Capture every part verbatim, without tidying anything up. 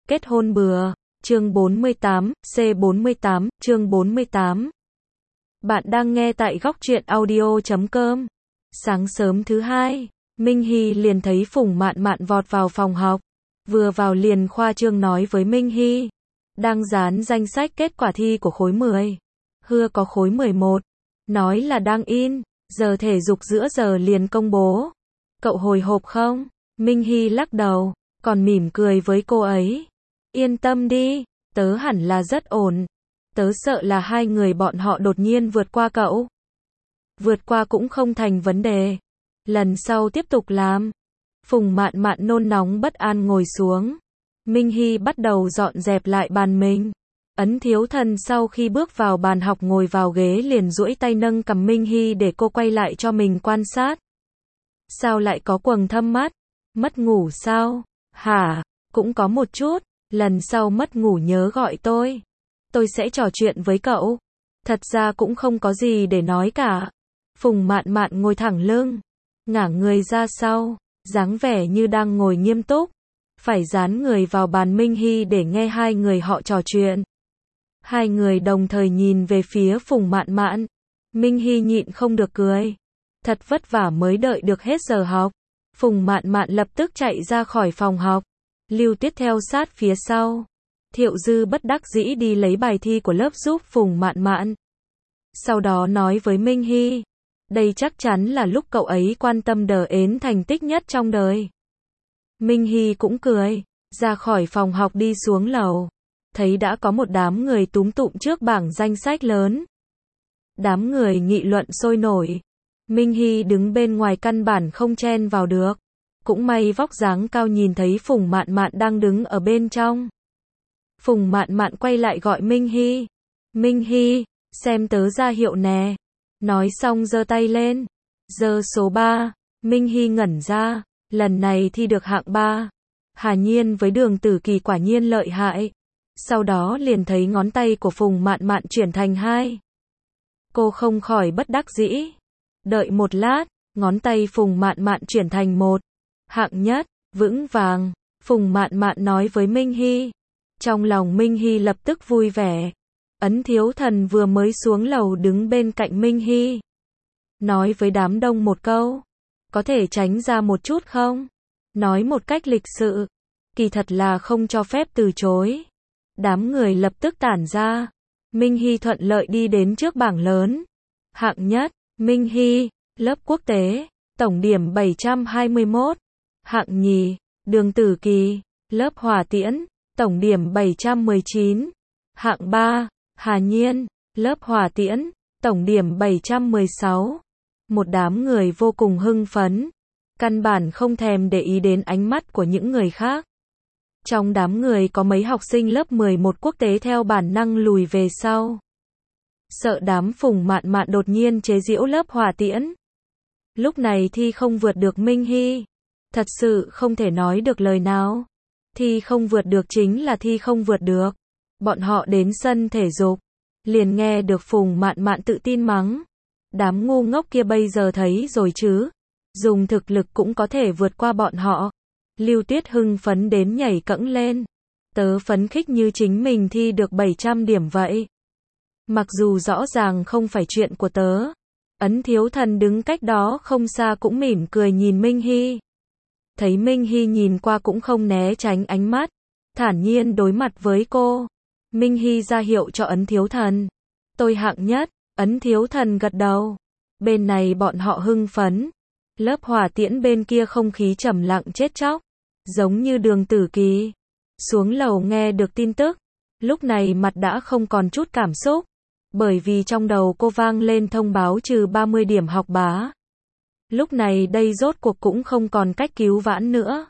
Kết hôn bừa, chương bốn mươi tám, C bốn mươi tám, chương bốn mươi tám. Bạn đang nghe tại góc truyện audio chấm com. Sáng sớm thứ hai, Minh Hy liền thấy Phùng Mạn Mạn vọt vào phòng học. Vừa vào liền khoa trương nói với Minh Hy. Đang dán danh sách kết quả thi của khối mười. Hưa có khối mười một. Nói là đang in, giờ thể dục giữa giờ liền công bố. Cậu hồi hộp không? Minh Hy lắc đầu, còn mỉm cười với cô ấy. Yên tâm đi, tớ hẳn là rất ổn. Tớ sợ là hai người bọn họ đột nhiên vượt qua cậu. Vượt qua cũng không thành vấn đề. Lần sau tiếp tục làm. Phùng Mạn Mạn nôn nóng bất an ngồi xuống. Minh Hy bắt đầu dọn dẹp lại bàn mình. Ấn Thiếu Thần sau khi bước vào bàn học ngồi vào ghế liền duỗi tay nâng cầm Minh Hy để cô quay lại cho mình quan sát. Sao lại có quầng thâm mắt? Mất ngủ sao? Hả? Cũng có một chút. Lần sau mất ngủ nhớ gọi tôi. Tôi sẽ trò chuyện với cậu. Thật ra cũng không có gì để nói cả. Phùng Mạn Mạn ngồi thẳng lưng, ngả người ra sau, dáng vẻ như đang ngồi nghiêm túc. Phải dán người vào bàn Minh Hy để nghe hai người họ trò chuyện. Hai người đồng thời nhìn về phía Phùng Mạn Mạn. Minh Hy nhịn không được cười. Thật vất vả mới đợi được hết giờ học. Phùng Mạn Mạn lập tức chạy ra khỏi phòng học. Lưu Tuyết theo sát phía sau. Thiệu Dư bất đắc dĩ đi lấy bài thi của lớp giúp Phùng Mạn Mạn. Sau đó nói với Minh Hy. Đây chắc chắn là lúc cậu ấy quan tâm đờ ến thành tích nhất trong đời. Minh Hy cũng cười. Ra khỏi phòng học đi xuống lầu. Thấy đã có một đám người túm tụm trước bảng danh sách lớn. Đám người nghị luận sôi nổi. Minh Hy đứng bên ngoài căn bản không chen vào được. Cũng may vóc dáng cao nhìn thấy Phùng Mạn Mạn đang đứng ở bên trong. Phùng Mạn Mạn quay lại gọi Minh Hy. Minh Hy, xem tớ ra hiệu nè. Nói xong giơ tay lên. Giơ số ba. Minh Hy ngẩn ra. Lần này thi được hạng ba. Hà Nhiên với Đường Tử Kỳ quả nhiên lợi hại. Sau đó liền thấy ngón tay của Phùng Mạn Mạn chuyển thành hai. Cô không khỏi bất đắc dĩ. Đợi một lát, ngón tay Phùng Mạn Mạn chuyển thành một. Hạng nhất, vững vàng. Phùng Mạn Mạn nói với Minh Hy. Trong lòng Minh Hy lập tức vui vẻ. Ấn Thiếu Thần vừa mới xuống lầu đứng bên cạnh Minh Hy. Nói với đám đông một câu. Có thể tránh ra một chút không? Nói một cách lịch sự. Kỳ thật là không cho phép từ chối. Đám người lập tức tản ra. Minh Hy thuận lợi đi đến trước bảng lớn. Hạng nhất, Minh Hy, lớp quốc tế, tổng điểm bảy trăm hai mươi mốt. Hạng nhì, Đường Tử Kỳ, lớp hỏa tiễn, tổng điểm bảy trăm mười chín. Hạng ba, Hà Nhiên, lớp hỏa tiễn, tổng điểm bảy trăm mười sáu. Một đám người vô cùng hưng phấn, căn bản không thèm để ý đến ánh mắt của những người khác. Trong đám người có mấy học sinh lớp mười một quốc tế theo bản năng lùi về sau. Sợ đám Phùng Mạn Mạn đột nhiên chế giễu lớp hỏa tiễn. Lúc này thi không vượt được Minh Hy. Thật sự không thể nói được lời nào. Thi không vượt được chính là thi không vượt được. Bọn họ đến sân thể dục. Liền nghe được Phùng Mạn Mạn tự tin mắng. Đám ngu ngốc kia bây giờ thấy rồi chứ. Dùng thực lực cũng có thể vượt qua bọn họ. Lưu Tuyết hưng phấn đến nhảy cẫng lên. Tớ phấn khích như chính mình thi được bảy trăm điểm vậy. Mặc dù rõ ràng không phải chuyện của tớ. Ấn Thiếu Thần đứng cách đó không xa cũng mỉm cười nhìn Minh Hy. Thấy Minh Hy nhìn qua cũng không né tránh ánh mắt. Thản nhiên đối mặt với cô. Minh Hy ra hiệu cho Ấn Thiếu Thần. Tôi hạng nhất. Ấn Thiếu Thần gật đầu. Bên này bọn họ hưng phấn. Lớp hỏa tiễn bên kia không khí trầm lặng chết chóc. Giống như Đường Tử Kỳ. Xuống lầu nghe được tin tức. Lúc này mặt đã không còn chút cảm xúc. Bởi vì trong đầu cô vang lên thông báo trừ ba mươi điểm học bá. Lúc này đây rốt cuộc cũng không còn cách cứu vãn nữa.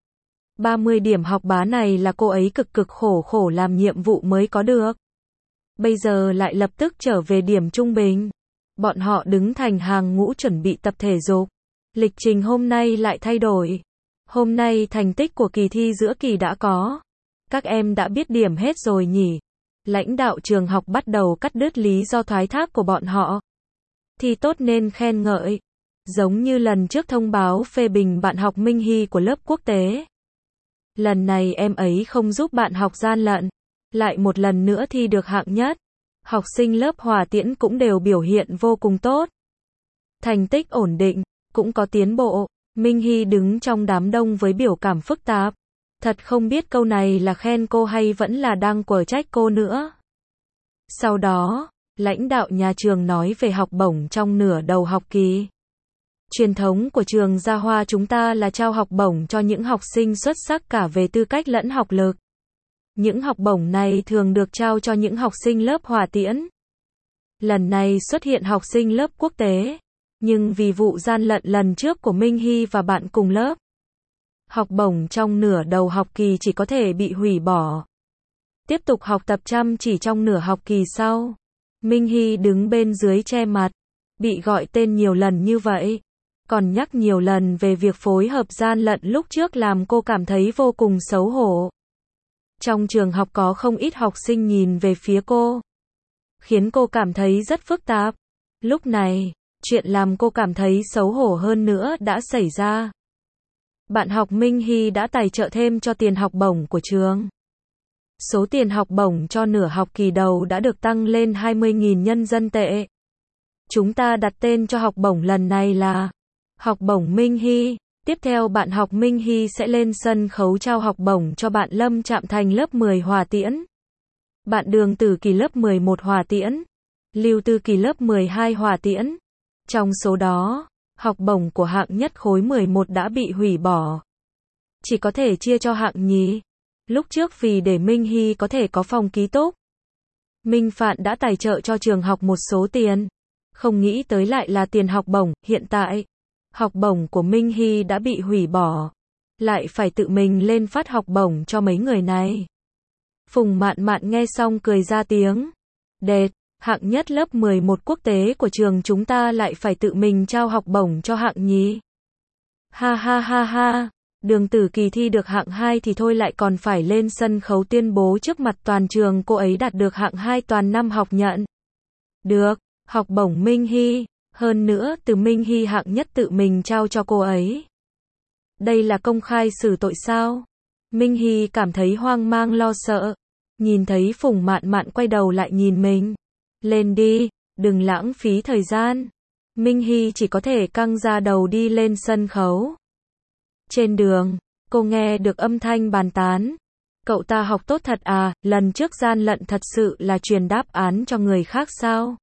ba mươi điểm học bá này là cô ấy cực cực khổ khổ làm nhiệm vụ mới có được. Bây giờ lại lập tức trở về điểm trung bình. Bọn họ đứng thành hàng ngũ chuẩn bị tập thể dục. Lịch trình hôm nay lại thay đổi. Hôm nay thành tích của kỳ thi giữa kỳ đã có. Các em đã biết điểm hết rồi nhỉ? Lãnh đạo trường học bắt đầu cắt đứt lý do thoái thác của bọn họ. Thi tốt nên khen ngợi. Giống như lần trước thông báo phê bình bạn học Minh Hy của lớp quốc tế. Lần này em ấy không giúp bạn học gian lận, lại một lần nữa thi được hạng nhất. Học sinh lớp Hòa Tiễn cũng đều biểu hiện vô cùng tốt. Thành tích ổn định, cũng có tiến bộ. Minh Hy đứng trong đám đông với biểu cảm phức tạp. Thật không biết câu này là khen cô hay vẫn là đang quở trách cô nữa. Sau đó, lãnh đạo nhà trường nói về học bổng trong nửa đầu học kỳ. Truyền thống của trường Gia Hoa chúng ta là trao học bổng cho những học sinh xuất sắc cả về tư cách lẫn học lực. Những học bổng này thường được trao cho những học sinh lớp Hòa Tiễn. Lần này xuất hiện học sinh lớp quốc tế, nhưng vì vụ gian lận lần trước của Minh Hy và bạn cùng lớp, học bổng trong nửa đầu học kỳ chỉ có thể bị hủy bỏ. Tiếp tục học tập chăm chỉ trong nửa học kỳ sau. Minh Hy đứng bên dưới che mặt, bị gọi tên nhiều lần như vậy, còn nhắc nhiều lần về việc phối hợp gian lận lúc trước làm cô cảm thấy vô cùng xấu hổ. Trong trường học có không ít học sinh nhìn về phía cô, khiến cô cảm thấy rất phức tạp. Lúc này, chuyện làm cô cảm thấy xấu hổ hơn nữa đã xảy ra. Bạn học Minh Hy đã tài trợ thêm cho tiền học bổng của trường. Số tiền học bổng cho nửa học kỳ đầu đã được tăng lên hai mươi nghìn nhân dân tệ. Chúng ta đặt tên cho học bổng lần này là học bổng Minh Hy. Tiếp theo bạn học Minh Hy sẽ lên sân khấu trao học bổng cho bạn Lâm Trạm Thành lớp mười Hòa Tiễn, bạn Đường Tử Kỳ lớp mười một Hòa Tiễn, Lưu Tư Kỳ lớp mười hai Hòa Tiễn. Trong số đó, học bổng của hạng nhất khối mười một đã bị hủy bỏ. Chỉ có thể chia cho hạng nhì. Lúc trước vì để Minh Hy có thể có phòng ký túc, Minh Phạn đã tài trợ cho trường học một số tiền. Không nghĩ tới lại là tiền học bổng. Hiện tại, học bổng của Minh Hy đã bị hủy bỏ, lại phải tự mình lên phát học bổng cho mấy người này. Phùng Mạn Mạn nghe xong cười ra tiếng. Đệt, hạng nhất lớp mười một quốc tế của trường chúng ta lại phải tự mình trao học bổng cho hạng nhì. Ha ha ha ha, Đường Tử Kỳ thi được hạng hai thì thôi lại còn phải lên sân khấu tuyên bố trước mặt toàn trường cô ấy đạt được hạng hai toàn năm học nhận. Được, học bổng Minh Hy, hơn nữa từ Minh Hy hạng nhất tự mình trao cho cô ấy. Đây là công khai xử tội sao? Minh Hy cảm thấy hoang mang lo sợ, nhìn thấy Phùng Mạn Mạn quay đầu lại nhìn mình. Lên đi, đừng lãng phí thời gian. Minh Hy chỉ có thể căng ra đầu đi lên sân khấu. Trên đường, cô nghe được âm thanh bàn tán. Cậu ta học tốt thật à, lần trước gian lận thật sự là truyền đáp án cho người khác sao?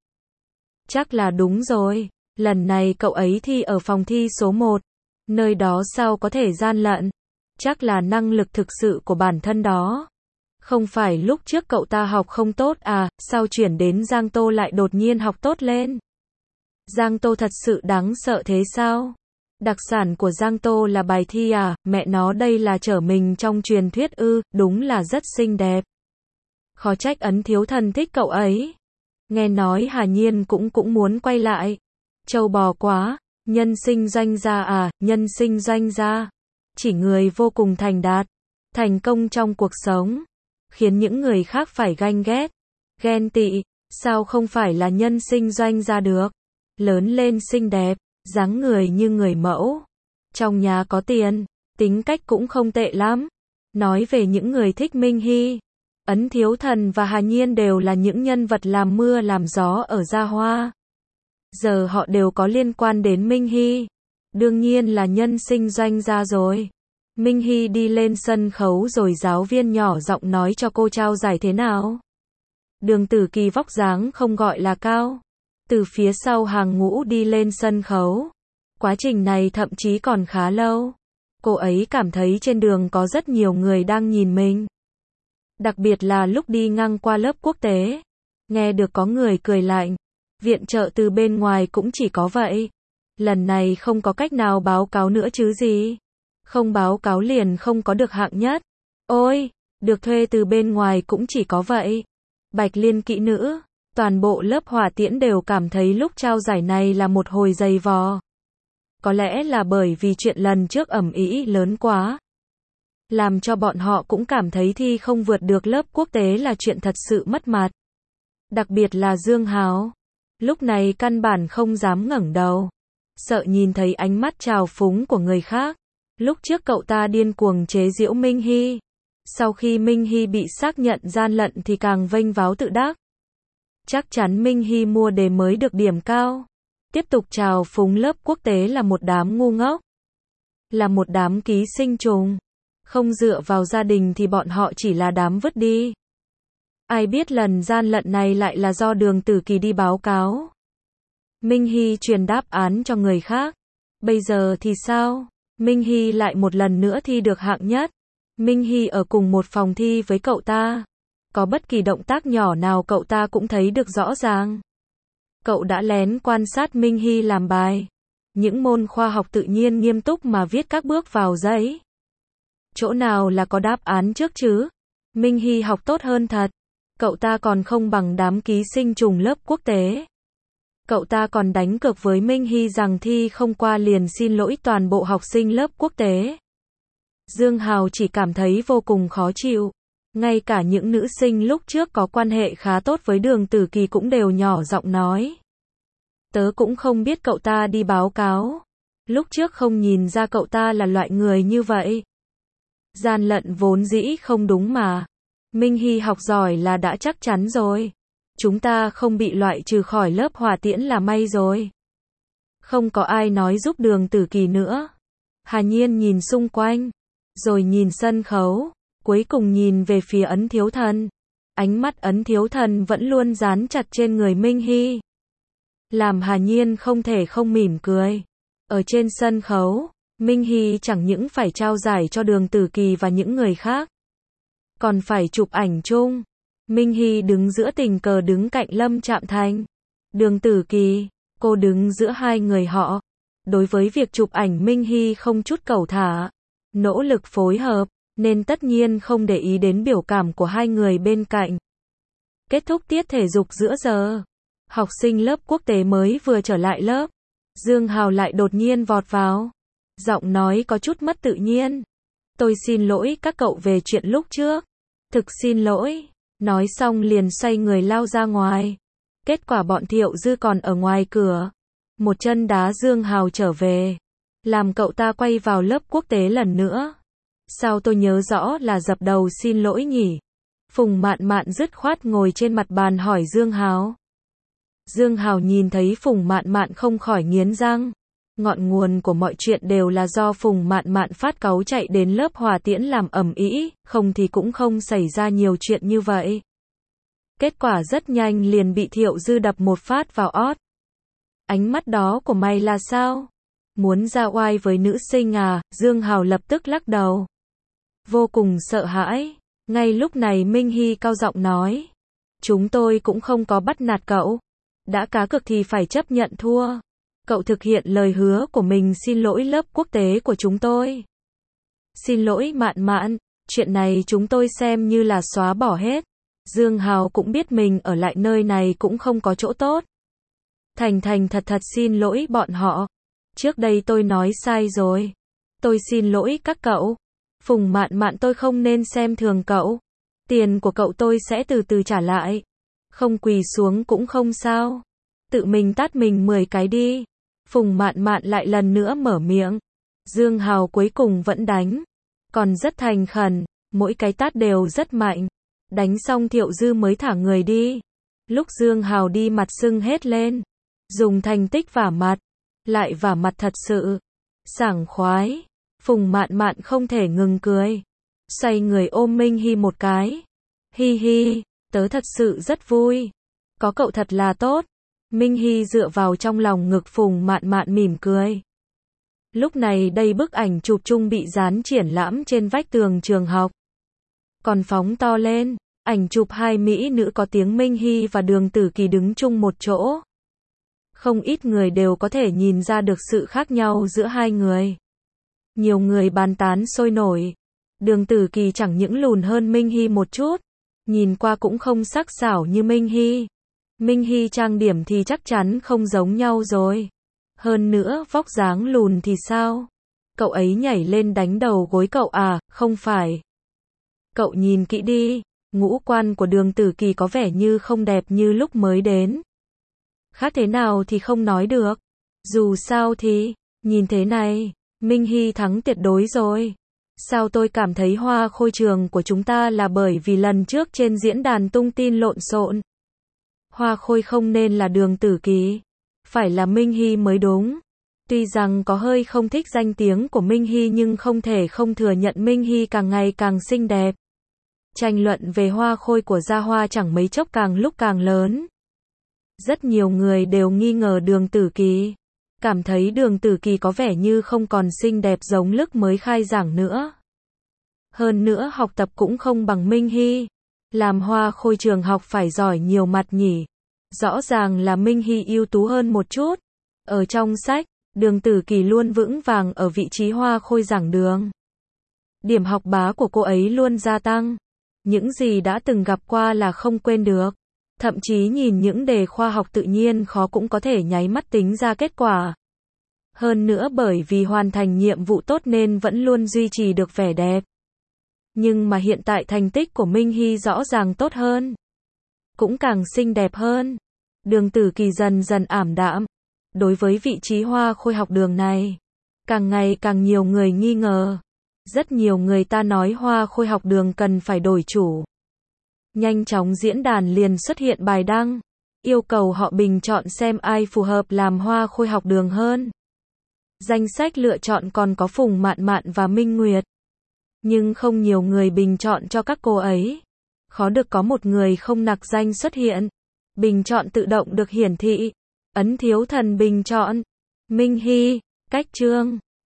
Chắc là đúng rồi, lần này cậu ấy thi ở phòng thi số một, nơi đó sao có thể gian lận? Chắc là năng lực thực sự của bản thân đó. Không phải lúc trước cậu ta học không tốt à, sao chuyển đến Giang Tô lại đột nhiên học tốt lên? Giang Tô thật sự đáng sợ thế sao? Đặc sản của Giang Tô là bài thi à, mẹ nó đây là trở mình trong truyền thuyết ư, đúng là rất xinh đẹp. Khó trách Ấn Thiếu Thần thích cậu ấy. Nghe nói Hà Nhiên cũng cũng muốn quay lại. Trâu bò quá, nhân sinh doanh gia à, nhân sinh doanh gia. Chỉ người vô cùng thành đạt, thành công trong cuộc sống, khiến những người khác phải ganh ghét, ghen tị, sao không phải là nhân sinh doanh gia được. Lớn lên xinh đẹp, dáng người như người mẫu, trong nhà có tiền, tính cách cũng không tệ lắm. Nói về những người thích Minh Hy, Ấn Thiếu Thần và Hà Nhiên đều là những nhân vật làm mưa làm gió ở Gia Hoa. Giờ họ đều có liên quan đến Minh Hy. Đương nhiên là nhân sinh doanh gia rồi. Minh Hy đi lên sân khấu rồi giáo viên nhỏ giọng nói cho cô trao giải thế nào. Đường Tử Kỳ vóc dáng không gọi là cao, từ phía sau hàng ngũ đi lên sân khấu. Quá trình này thậm chí còn khá lâu. Cô ấy cảm thấy trên đường có rất nhiều người đang nhìn mình. Đặc biệt là lúc đi ngang qua lớp quốc tế, nghe được có người cười lạnh. Viện trợ từ bên ngoài cũng chỉ có vậy. Lần này không có cách nào báo cáo nữa chứ gì. Không báo cáo liền không có được hạng nhất. Ôi, được thuê từ bên ngoài cũng chỉ có vậy. Bạch Liên kỹ nữ, toàn bộ lớp Hòa Tiễn đều cảm thấy lúc trao giải này là một hồi dày vò. Có lẽ là bởi vì chuyện lần trước ầm ĩ lớn quá, làm cho bọn họ cũng cảm thấy thi không vượt được lớp quốc tế là chuyện thật sự mất mặt. Đặc biệt là Dương Hào, lúc này căn bản không dám ngẩng đầu, sợ nhìn thấy ánh mắt trào phúng của người khác. Lúc trước cậu ta điên cuồng chế giễu Minh Hy. Sau khi Minh Hy bị xác nhận gian lận thì càng vênh váo tự đắc. Chắc chắn Minh Hy mua đề mới được điểm cao. Tiếp tục trào phúng lớp quốc tế là một đám ngu ngốc. Là một đám ký sinh trùng. Không dựa vào gia đình thì bọn họ chỉ là đám vứt đi. Ai biết lần gian lận này lại là do Đường Tử Kỳ đi báo cáo. Minh Hy truyền đáp án cho người khác. Bây giờ thì sao? Minh Hy lại một lần nữa thi được hạng nhất. Minh Hy ở cùng một phòng thi với cậu ta. Có bất kỳ động tác nhỏ nào cậu ta cũng thấy được rõ ràng. Cậu đã lén quan sát Minh Hy làm bài. Những môn khoa học tự nhiên nghiêm túc mà viết các bước vào giấy. Chỗ nào là có đáp án trước chứ? Minh Hy học tốt hơn thật. Cậu ta còn không bằng đám ký sinh trùng lớp quốc tế. Cậu ta còn đánh cược với Minh Hy rằng thi không qua liền xin lỗi toàn bộ học sinh lớp quốc tế. Dương Hào chỉ cảm thấy vô cùng khó chịu. Ngay cả những nữ sinh lúc trước có quan hệ khá tốt với Đường Tử Kỳ cũng đều nhỏ giọng nói. Tớ cũng không biết cậu ta đi báo cáo. Lúc trước không nhìn ra cậu ta là loại người như vậy. Gian lận vốn dĩ không đúng mà. Minh Hy học giỏi là đã chắc chắn rồi. Chúng ta không bị loại trừ khỏi lớp Hỏa Tiễn là may rồi. Không có ai nói giúp Đường Tử Kỳ nữa. Hà Nhiên nhìn xung quanh. Rồi nhìn sân khấu. Cuối cùng nhìn về phía Ấn Thiếu Thần. Ánh mắt Ấn Thiếu Thần vẫn luôn dán chặt trên người Minh Hy. Làm Hà Nhiên không thể không mỉm cười. Ở trên sân khấu, Minh Hy chẳng những phải trao giải cho Đường Tử Kỳ và những người khác. Còn phải chụp ảnh chung. Minh Hy đứng giữa tình cờ đứng cạnh Lâm Trạm Thành. Đường Tử Kỳ, cô đứng giữa hai người họ. Đối với việc chụp ảnh Minh Hy không chút cẩu thả. Nỗ lực phối hợp, nên tất nhiên không để ý đến biểu cảm của hai người bên cạnh. Kết thúc tiết thể dục giữa giờ. Học sinh lớp quốc tế mới vừa trở lại lớp. Dương Hào lại đột nhiên vọt vào. Giọng nói có chút mất tự nhiên. Tôi xin lỗi các cậu về chuyện lúc trước. Thực xin lỗi. Nói xong liền xoay người lao ra ngoài. Kết quả bọn Thiệu Dư còn ở ngoài cửa. Một chân đá Dương Hào trở về. Làm cậu ta quay vào lớp quốc tế lần nữa. Sao tôi nhớ rõ là dập đầu xin lỗi nhỉ? Phùng Mạn Mạn dứt khoát ngồi trên mặt bàn hỏi Dương Hào. Dương Hào nhìn thấy Phùng Mạn Mạn không khỏi nghiến răng. Ngọn nguồn của mọi chuyện đều là do Phùng Mạn Mạn phát cáu chạy đến lớp Hỏa Tiễn làm ầm ĩ, không thì cũng không xảy ra nhiều chuyện như vậy. Kết quả rất nhanh liền bị Thiệu Dư đập một phát vào ót. Ánh mắt đó của mày là sao? Muốn ra oai với nữ sinh à? Dương Hào lập tức lắc đầu. Vô cùng sợ hãi. Ngay lúc này Minh Hy cao giọng nói. Chúng tôi cũng không có bắt nạt cậu. Đã cá cược thì phải chấp nhận thua. Cậu thực hiện lời hứa của mình xin lỗi lớp quốc tế của chúng tôi. Xin lỗi Mạn Mạn, chuyện này chúng tôi xem như là xóa bỏ hết. Dương Hào cũng biết mình ở lại nơi này cũng không có chỗ tốt. Thành thành thật thật xin lỗi bọn họ. Trước đây tôi nói sai rồi. Tôi xin lỗi các cậu. Phùng Mạn Mạn tôi không nên xem thường cậu. Tiền của cậu tôi sẽ từ từ trả lại. Không quỳ xuống cũng không sao. Tự mình tát mình mười cái đi. Phùng Mạn Mạn lại lần nữa mở miệng. Dương Hào cuối cùng vẫn đánh. Còn rất thành khẩn. Mỗi cái tát đều rất mạnh. Đánh xong Thiệu Dư mới thả người đi. Lúc Dương Hào đi mặt sưng hết lên. Dùng thành tích vả mặt. Lại vả mặt thật sự. Sảng khoái. Phùng Mạn Mạn không thể ngừng cười. Xoay người ôm Minh Hy một cái. Hi hi, tớ thật sự rất vui. Có cậu thật là tốt. Minh Hy dựa vào trong lòng ngực Phùng Mạn Mạn mỉm cười. Lúc này đây bức ảnh chụp chung bị dán triển lãm trên vách tường trường học. Còn phóng to lên, ảnh chụp hai mỹ nữ có tiếng Minh Hy và Đường Tử Kỳ đứng chung một chỗ. Không ít người đều có thể nhìn ra được sự khác nhau giữa hai người. Nhiều người bàn tán sôi nổi. Đường Tử Kỳ chẳng những lùn hơn Minh Hy một chút, nhìn qua cũng không sắc sảo như Minh Hy. Minh Hy trang điểm thì chắc chắn không giống nhau rồi. Hơn nữa, vóc dáng lùn thì sao? Cậu ấy nhảy lên đánh đầu gối cậu à? Không phải. Cậu nhìn kỹ đi, ngũ quan của Đường Tử Kỳ có vẻ như không đẹp như lúc mới đến. Khác thế nào thì không nói được. Dù sao thì, nhìn thế này, Minh Hy thắng tuyệt đối rồi. Sao tôi cảm thấy hoa khôi trường của chúng ta là bởi vì lần trước trên diễn đàn tung tin lộn xộn. Hoa khôi không nên là Đường Tử Kỳ, phải là Minh Hy mới đúng. Tuy rằng có hơi không thích danh tiếng của Minh Hy nhưng không thể không thừa nhận Minh Hy càng ngày càng xinh đẹp. Tranh luận về hoa khôi của Gia Hoa chẳng mấy chốc càng lúc càng lớn. Rất nhiều người đều nghi ngờ Đường Tử Kỳ, cảm thấy Đường Tử Kỳ có vẻ như không còn xinh đẹp giống lúc mới khai giảng nữa. Hơn nữa học tập cũng không bằng Minh Hy. Làm hoa khôi trường học phải giỏi nhiều mặt nhỉ. Rõ ràng là Minh Hy ưu tú hơn một chút. Ở trong sách, Đường Tử Kỳ luôn vững vàng ở vị trí hoa khôi giảng đường. Điểm học bá của cô ấy luôn gia tăng. Những gì đã từng gặp qua là không quên được. Thậm chí nhìn những đề khoa học tự nhiên khó cũng có thể nháy mắt tính ra kết quả. Hơn nữa bởi vì hoàn thành nhiệm vụ tốt nên vẫn luôn duy trì được vẻ đẹp. Nhưng mà hiện tại thành tích của Minh Hy rõ ràng tốt hơn. Cũng càng xinh đẹp hơn. Đường Tử Kỳ dần dần ảm đạm. Đối với vị trí hoa khôi học đường này, càng ngày càng nhiều người nghi ngờ. Rất nhiều người ta nói hoa khôi học đường cần phải đổi chủ. Nhanh chóng diễn đàn liền xuất hiện bài đăng, yêu cầu họ bình chọn xem ai phù hợp làm hoa khôi học đường hơn. Danh sách lựa chọn còn có Phùng Mạn Mạn và Minh Nguyệt. Nhưng không nhiều người bình chọn cho các cô ấy. Khó được có một người không nặc danh xuất hiện. Bình chọn tự động được hiển thị. Ấn thiếu thần bình chọn. Minh Hy, Cách Trương.